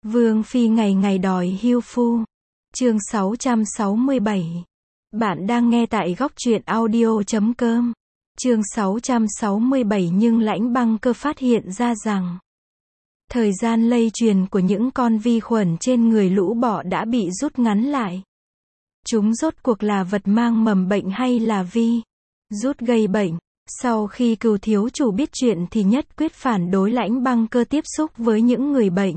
Vương phi ngày ngày đòi hưu phu. Chương 667. Bạn đang nghe tại góc truyện audio.com. Chương 667. Nhưng Lãnh Băng Cơ phát hiện ra rằng thời gian lây truyền của những con vi khuẩn trên người lũ bọ đã bị rút ngắn lại. Chúng rốt cuộc là vật mang mầm bệnh hay là vi rút gây bệnh? Sau khi Cửu thiếu chủ biết chuyện thì nhất quyết phản đối Lãnh Băng Cơ tiếp xúc với những người bệnh.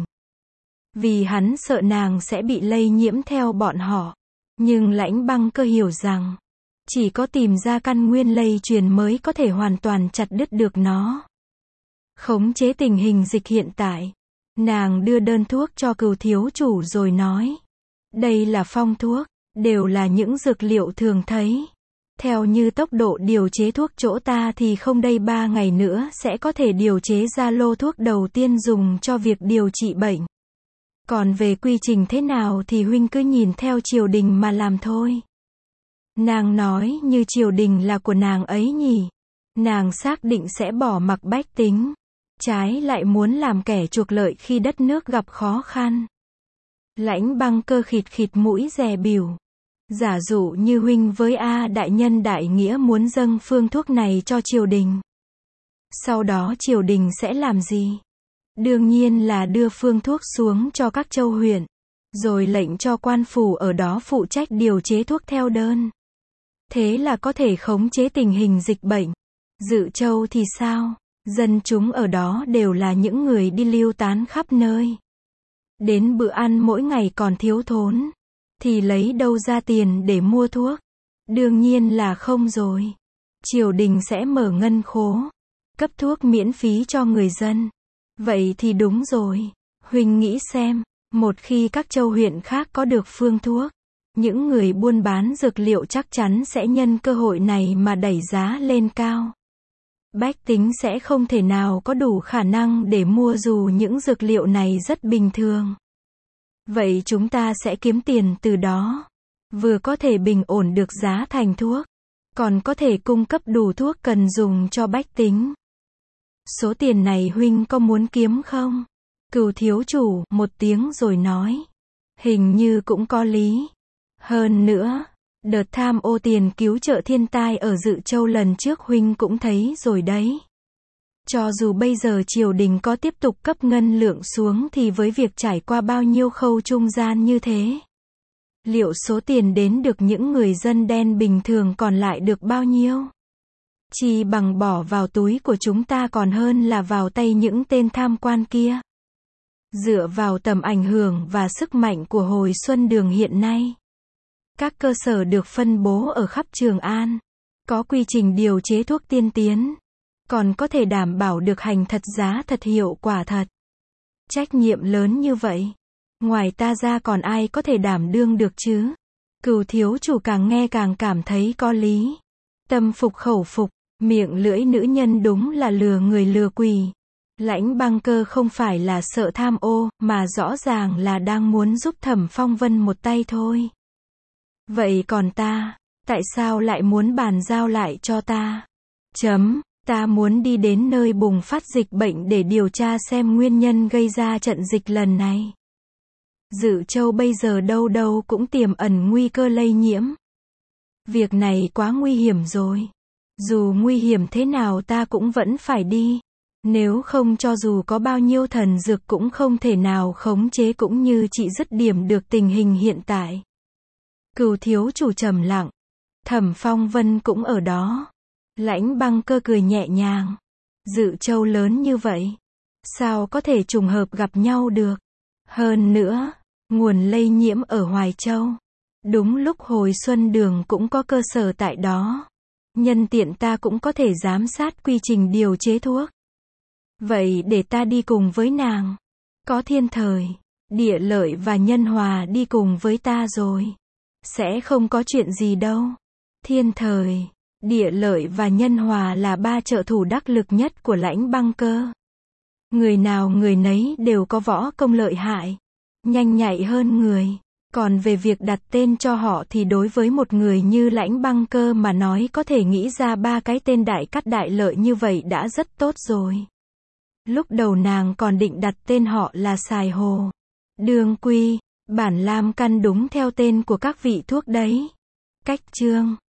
Vì hắn sợ nàng sẽ bị lây nhiễm theo bọn họ. Nhưng Lãnh Băng Cơ hiểu rằng chỉ có tìm ra căn nguyên lây truyền mới có thể hoàn toàn chặt đứt được nó. Khống chế tình hình dịch hiện tại. Nàng đưa đơn thuốc cho Cửu thiếu chủ rồi nói. Đây là phong thuốc, đều là những dược liệu thường thấy. Theo như tốc độ điều chế thuốc chỗ ta thì không đầy 3 ngày nữa sẽ có thể điều chế ra lô thuốc đầu tiên dùng cho việc điều trị bệnh. Còn về quy trình thế nào thì huynh cứ nhìn theo triều đình mà làm thôi. Nàng nói như triều đình là của nàng ấy nhỉ. Nàng xác định sẽ bỏ mặc bách tính. Trái lại muốn làm kẻ chuộc lợi khi đất nước gặp khó khăn. Lãnh Băng Cơ khịt khịt mũi dè bỉu. Giả dụ như huynh với A đại nhân đại nghĩa muốn dâng phương thuốc này cho triều đình. Sau đó triều đình sẽ làm gì? Đương nhiên là đưa phương thuốc xuống cho các châu huyện. Rồi lệnh cho quan phủ ở đó phụ trách điều chế thuốc theo đơn. Thế là có thể khống chế tình hình dịch bệnh. Dự Châu thì sao? Dân chúng ở đó đều là những người đi lưu tán khắp nơi. Đến bữa ăn mỗi ngày còn thiếu thốn. Thì lấy đâu ra tiền để mua thuốc? Đương nhiên là không rồi. Triều đình sẽ mở ngân khố. Cấp thuốc miễn phí cho người dân. Vậy thì đúng rồi. Huynh nghĩ xem. Một khi các châu huyện khác có được phương thuốc. Những người buôn bán dược liệu chắc chắn sẽ nhân cơ hội này mà đẩy giá lên cao. Bách tính sẽ không thể nào có đủ khả năng để mua dù những dược liệu này rất bình thường. Vậy chúng ta sẽ kiếm tiền từ đó. Vừa có thể bình ổn được giá thành thuốc. Còn có thể cung cấp đủ thuốc cần dùng cho bách tính. Số tiền này huynh có muốn kiếm không? Cửu thiếu chủ một tiếng rồi nói. Hình như cũng có lý. Hơn nữa, đợt tham ô tiền cứu trợ thiên tai ở Dự Châu lần trước huynh cũng thấy rồi đấy. Cho dù bây giờ triều đình có tiếp tục cấp ngân lượng xuống thì với việc trải qua bao nhiêu khâu trung gian như thế. Liệu số tiền đến được những người dân đen bình thường còn lại được bao nhiêu? Chỉ bằng bỏ vào túi của chúng ta còn hơn là vào tay những tên tham quan kia. Dựa vào tầm ảnh hưởng và sức mạnh của Hồi Xuân Đường hiện nay. Các cơ sở được phân bố ở khắp Trường An. Có quy trình điều chế thuốc tiên tiến. Còn có thể đảm bảo được hành thật giá thật hiệu quả thật. Trách nhiệm lớn như vậy. Ngoài ta ra còn ai có thể đảm đương được chứ? Cửu thiếu chủ càng nghe càng cảm thấy có lý. Tâm phục khẩu phục. Miệng lưỡi nữ nhân đúng là lừa người lừa quỷ. Lãnh Băng Cơ không phải là sợ tham ô, mà rõ ràng là đang muốn giúp Thẩm Phong Vân một tay thôi. Vậy còn ta, tại sao lại muốn bàn giao lại cho ta? Ta muốn đi đến nơi bùng phát dịch bệnh để điều tra xem nguyên nhân gây ra trận dịch lần này. Dự Châu bây giờ đâu đâu cũng tiềm ẩn nguy cơ lây nhiễm. Việc này quá nguy hiểm rồi. Dù nguy hiểm thế nào ta cũng vẫn phải đi. Nếu không cho dù có bao nhiêu thần dược cũng không thể nào khống chế cũng như trị dứt điểm được tình hình hiện tại. Cửu thiếu chủ trầm lặng. Thẩm Phong Vân cũng ở đó. Lãnh Băng Cơ cười nhẹ nhàng. Dự Châu lớn như vậy. Sao có thể trùng hợp gặp nhau được? Hơn nữa, nguồn lây nhiễm ở Hoài Châu. Đúng lúc Hồi Xuân Đường cũng có cơ sở tại đó. Nhân tiện ta cũng có thể giám sát quy trình điều chế thuốc. Vậy để ta đi cùng với nàng. Có Thiên Thời, Địa Lợi và Nhân Hòa đi cùng với ta rồi. Sẽ không có chuyện gì đâu. Thiên Thời, Địa Lợi và Nhân Hòa là 3 trợ thủ đắc lực nhất của Lãnh Băng Cơ. Người nào người nấy đều có võ công lợi hại. Nhanh nhạy hơn người. Còn về việc đặt tên cho họ thì đối với một người như Lãnh Băng Cơ mà nói có thể nghĩ ra 3 cái tên đại cát đại lợi như vậy đã rất tốt rồi. Lúc đầu nàng còn định đặt tên họ là Sài Hồ. Đương quy, bản lam căn đúng theo tên của các vị thuốc đấy. Cách chương